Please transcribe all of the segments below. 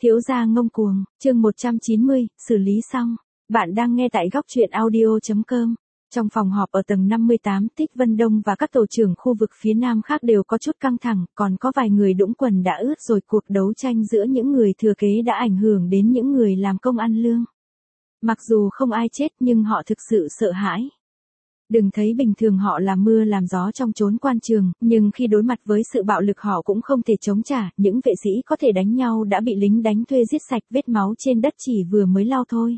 Thiếu gia ngông cuồng, chương 190, xử lý xong. Bạn đang nghe tại góc truyện audio.com. Trong phòng họp ở tầng 58, Thích Vân Đông và các tổ trưởng khu vực phía Nam khác đều có chút căng thẳng, còn có vài người đũng quần đã ướt rồi. Cuộc đấu tranh giữa những người thừa kế đã ảnh hưởng đến những người làm công ăn lương. Mặc dù không ai chết nhưng họ thực sự sợ hãi. Đừng thấy bình thường họ làm mưa làm gió trong chốn quan trường, nhưng khi đối mặt với sự bạo lực họ cũng không thể chống trả, những vệ sĩ có thể đánh nhau đã bị lính đánh thuê giết sạch, vết máu trên đất chỉ vừa mới lau thôi.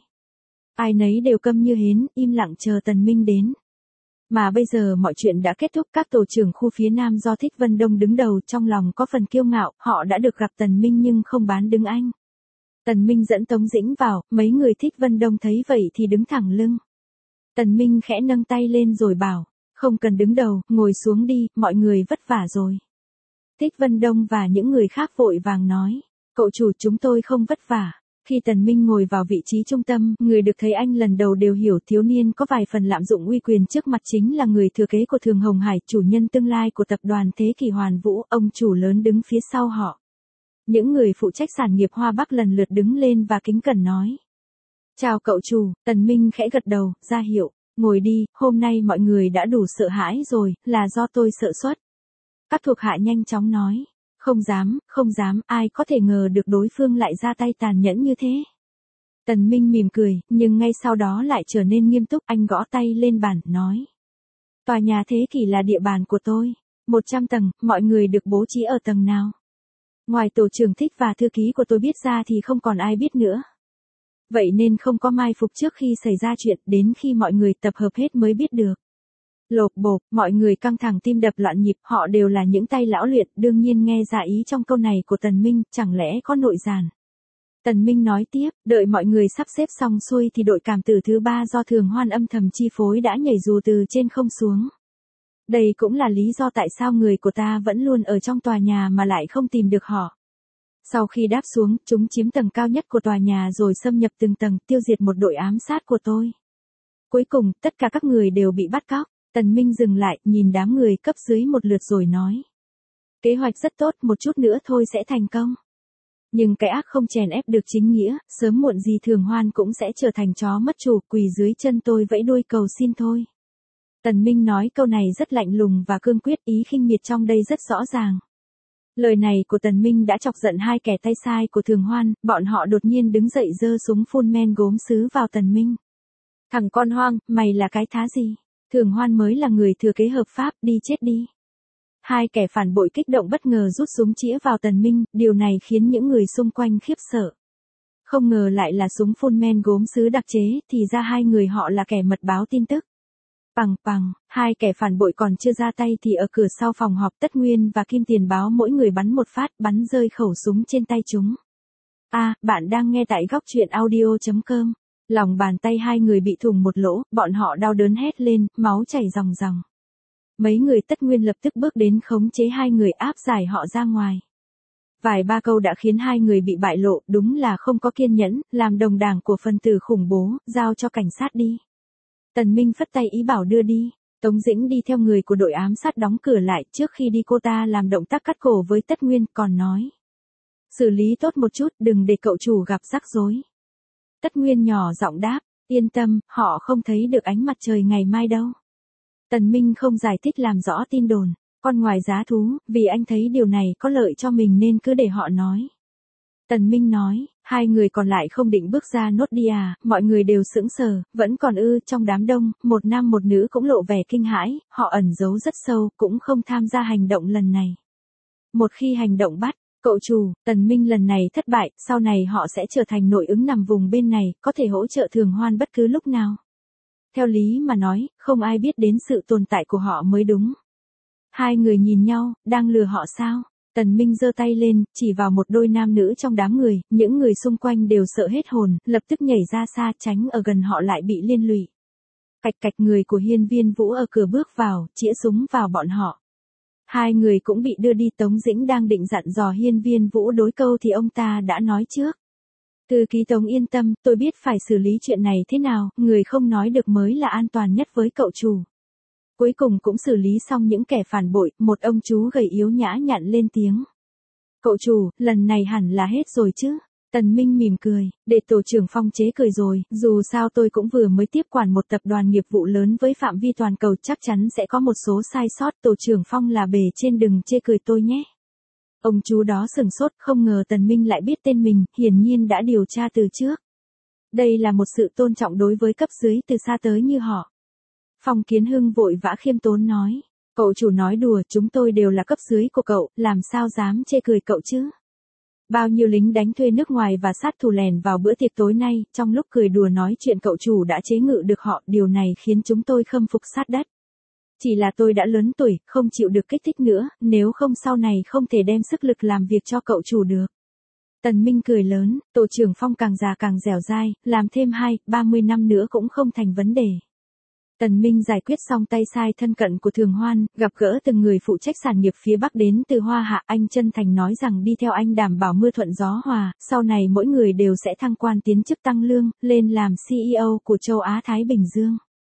Ai nấy đều câm như hến, im lặng chờ Tần Minh đến. Mà bây giờ mọi chuyện đã kết thúc, các tổ trưởng khu phía Nam do Thích Vân Đông đứng đầu trong lòng có phần kiêu ngạo, họ đã được gặp Tần Minh nhưng không bán đứng anh. Tần Minh dẫn Tống Dĩnh vào, mấy người Thích Vân Đông thấy vậy thì đứng thẳng lưng. Tần Minh khẽ nâng tay lên rồi bảo, không cần đứng đầu, ngồi xuống đi, mọi người vất vả rồi. Thích Vân Đông và những người khác vội vàng nói, cậu chủ chúng tôi không vất vả. Khi Tần Minh ngồi vào vị trí trung tâm, người được thấy anh lần đầu đều hiểu thiếu niên có vài phần lạm dụng uy quyền trước mặt chính là người thừa kế của Thường Hồng Hải, chủ nhân tương lai của tập đoàn Thế Kỷ Hoàn Vũ, ông chủ lớn đứng phía sau họ. Những người phụ trách sản nghiệp Hoa Bắc lần lượt đứng lên và kính cẩn nói. Chào cậu chủ, Tần Minh khẽ gật đầu, ra hiệu, ngồi đi, hôm nay mọi người đã đủ sợ hãi rồi, là do tôi sợ suất. Các thuộc hạ nhanh chóng nói, không dám, ai có thể ngờ được đối phương lại ra tay tàn nhẫn như thế. Tần Minh mỉm cười, nhưng ngay sau đó lại trở nên nghiêm túc, anh gõ tay lên bàn, nói. Tòa nhà Thế Kỷ là địa bàn của tôi, 100 tầng, mọi người được bố trí ở tầng nào? Ngoài tổ trưởng Thích và thư ký của tôi biết ra thì không còn ai biết nữa. Vậy nên không có mai phục trước khi xảy ra chuyện, đến khi mọi người tập hợp hết mới biết được. Lộp bộp, mọi người căng thẳng tim đập loạn nhịp, họ đều là những tay lão luyện, đương nhiên nghe ra ý trong câu này của Tần Minh, chẳng lẽ có nội giàn. Tần Minh nói tiếp, đợi mọi người sắp xếp xong xuôi thì đội cảm tử thứ 3 do Thường Hoan âm thầm chi phối đã nhảy dù từ trên không xuống. Đây cũng là lý do tại sao người của ta vẫn luôn ở trong tòa nhà mà lại không tìm được họ. Sau khi đáp xuống, chúng chiếm tầng cao nhất của tòa nhà rồi xâm nhập từng tầng, tiêu diệt một đội ám sát của tôi. Cuối cùng, tất cả các người đều bị bắt cóc. Tần Minh dừng lại, nhìn đám người cấp dưới một lượt rồi nói. Kế hoạch rất tốt, một chút nữa thôi sẽ thành công. Nhưng cái ác không chèn ép được chính nghĩa, sớm muộn gì Thường Hoan cũng sẽ trở thành chó mất chủ, quỳ dưới chân tôi vẫy đuôi cầu xin thôi. Tần Minh nói câu này rất lạnh lùng và cương quyết, ý khinh miệt trong đây rất rõ ràng. Lời này của Tần Minh đã chọc giận hai kẻ tay sai của Thường Hoan, bọn họ đột nhiên đứng dậy giơ súng phun men gốm sứ vào Tần Minh. Thằng con hoang, mày là cái thá gì? Thường Hoan mới là người thừa kế hợp pháp, đi chết đi. Hai kẻ phản bội kích động bất ngờ rút súng chĩa vào Tần Minh, điều này khiến những người xung quanh khiếp sợ. Không ngờ lại là súng phun men gốm sứ đặc chế, thì ra hai người họ là kẻ mật báo tin tức. Pằng, hai kẻ phản bội còn chưa ra tay thì ở cửa sau phòng họp Tất Nguyên và Kim Tiền Báo mỗi người bắn một phát, bắn rơi khẩu súng trên tay chúng. Bạn đang nghe tại góc truyện audio.com. Lòng bàn tay hai người bị thủng một lỗ, bọn họ đau đớn hét lên, máu chảy ròng ròng. Mấy người Tất Nguyên lập tức bước đến khống chế hai người, áp giải họ ra ngoài. Vài ba câu đã khiến hai người bị bại lộ, đúng là không có kiên nhẫn, làm đồng đảng của phần tử khủng bố, giao cho cảnh sát đi. Tần Minh phất tay ý bảo đưa đi. Tống Dĩnh đi theo người của đội ám sát đóng cửa lại, trước khi đi cô ta làm động tác cắt cổ với Tất Nguyên, còn nói. Xử lý tốt một chút, đừng để cậu chủ gặp rắc rối. Tất Nguyên nhỏ giọng đáp, yên tâm, họ không thấy được ánh mặt trời ngày mai đâu. Tần Minh không giải thích làm rõ tin đồn, còn ngoài giá thú, vì anh thấy điều này có lợi cho mình nên cứ để họ nói. Tần Minh nói, hai người còn lại không định bước ra nốt đi à, mọi người đều sững sờ, vẫn còn trong đám đông, một nam một nữ cũng lộ vẻ kinh hãi, họ ẩn giấu rất sâu, cũng không tham gia hành động lần này. Một khi hành động bắt, cậu chủ, Tần Minh lần này thất bại, sau này họ sẽ trở thành nội ứng nằm vùng bên này, có thể hỗ trợ Thường Hoan bất cứ lúc nào. Theo lý mà nói, không ai biết đến sự tồn tại của họ mới đúng. Hai người nhìn nhau, đang lừa họ sao? Tần Minh giơ tay lên, chỉ vào một đôi nam nữ trong đám người, những người xung quanh đều sợ hết hồn, lập tức nhảy ra xa tránh ở gần họ lại bị liên lụy. Cạch cạch, người của Hiên Viên Vũ ở cửa bước vào, chĩa súng vào bọn họ. Hai người cũng bị đưa đi. Tống Dĩnh đang định dặn dò Hiên Viên Vũ đối câu thì ông ta đã nói trước. Thư ký Tống yên tâm, tôi biết phải xử lý chuyện này thế nào, người không nói được mới là an toàn nhất với cậu chủ. Cuối cùng cũng xử lý xong những kẻ phản bội, một ông chú gầy yếu nhã nhặn lên tiếng. Cậu chủ, lần này hẳn là hết rồi chứ? Tần Minh mỉm cười, để tổ trưởng Phong chế cười rồi, dù sao tôi cũng vừa mới tiếp quản một tập đoàn nghiệp vụ lớn với phạm vi toàn cầu, chắc chắn sẽ có một số sai sót, tổ trưởng Phong là bề trên, đừng chê cười tôi nhé. Ông chú đó sửng sốt, không ngờ Tần Minh lại biết tên mình, hiển nhiên đã điều tra từ trước. Đây là một sự tôn trọng đối với cấp dưới từ xa tới như họ. Phong Kiến Hưng vội vã khiêm tốn nói, cậu chủ nói đùa, chúng tôi đều là cấp dưới của cậu, làm sao dám chê cười cậu chứ. Bao nhiêu lính đánh thuê nước ngoài và sát thủ lèn vào bữa tiệc tối nay, trong lúc cười đùa nói chuyện cậu chủ đã chế ngự được họ, điều này khiến chúng tôi khâm phục sát đất. Chỉ là tôi đã lớn tuổi, không chịu được kích thích nữa, nếu không sau này không thể đem sức lực làm việc cho cậu chủ được. Tần Minh cười lớn, tổ trưởng Phong càng già càng dẻo dai, làm thêm 30 năm nữa cũng không thành vấn đề. Tần Minh giải quyết xong tay sai thân cận của Thường Hoan, gặp gỡ từng người phụ trách sản nghiệp phía Bắc đến từ Hoa Hạ, anh chân thành nói rằng đi theo anh đảm bảo mưa thuận gió hòa, sau này mỗi người đều sẽ thăng quan tiến chức tăng lương, lên làm CEO của châu Á Thái Bình Dương.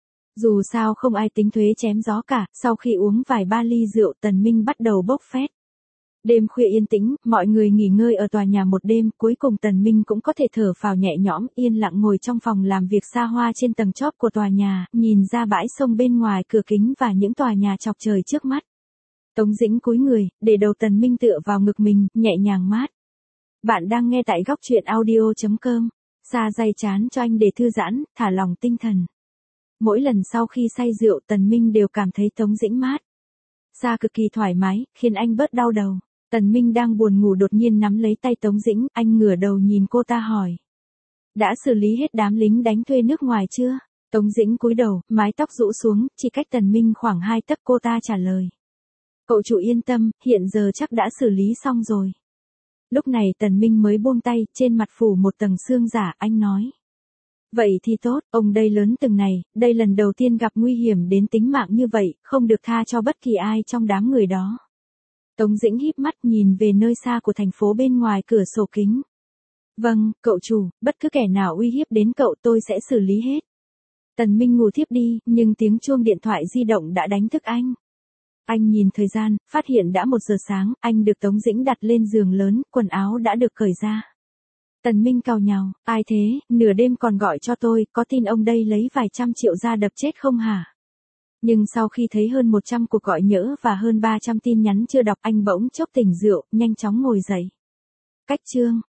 Dù sao không ai tính thuế chém gió cả, sau khi uống vài ba ly rượu Tần Minh bắt đầu bốc phét. Đêm khuya yên tĩnh, mọi người nghỉ ngơi ở tòa nhà một đêm, cuối cùng Tần Minh cũng có thể thở phào nhẹ nhõm, yên lặng ngồi trong phòng làm việc xa hoa trên tầng chóp của tòa nhà, nhìn ra bãi sông bên ngoài cửa kính và những tòa nhà chọc trời trước mắt. Tống Dĩnh cúi người, để đầu Tần Minh tựa vào ngực mình, nhẹ nhàng mát. Bạn đang nghe tại góc truyện audio.com, xa day chán cho anh để thư giãn, thả lòng tinh thần. Mỗi lần sau khi say rượu Tần Minh đều cảm thấy Tống Dĩnh mát. Xa cực kỳ thoải mái, khiến anh bớt đau đầu. Tần Minh đang buồn ngủ đột nhiên nắm lấy tay Tống Dĩnh, anh ngửa đầu nhìn cô ta hỏi. Đã xử lý hết đám lính đánh thuê nước ngoài chưa? Tống Dĩnh cúi đầu, mái tóc rũ xuống, chỉ cách Tần Minh khoảng 2 tấc, cô ta trả lời. Cậu chủ yên tâm, hiện giờ chắc đã xử lý xong rồi. Lúc này Tần Minh mới buông tay, trên mặt phủ một tầng sương giả, anh nói. Vậy thì tốt, ông đây lớn từng này, đây lần đầu tiên gặp nguy hiểm đến tính mạng như vậy, không được tha cho bất kỳ ai trong đám người đó. Tống Dĩnh híp mắt nhìn về nơi xa của thành phố bên ngoài cửa sổ kính. Vâng, cậu chủ, bất cứ kẻ nào uy hiếp đến cậu tôi sẽ xử lý hết. Tần Minh ngủ thiếp đi, nhưng tiếng chuông điện thoại di động đã đánh thức anh. Anh nhìn thời gian, phát hiện đã 1 giờ sáng, anh được Tống Dĩnh đặt lên giường lớn, quần áo đã được cởi ra. Tần Minh càu nhàu, ai thế, nửa đêm còn gọi cho tôi, có tin ông đây lấy vài trăm triệu ra đập chết không hả? Nhưng sau khi thấy hơn 100 cuộc gọi nhỡ và hơn 300 tin nhắn chưa đọc, anh bỗng chốc tỉnh rượu, nhanh chóng ngồi dậy. Cách chương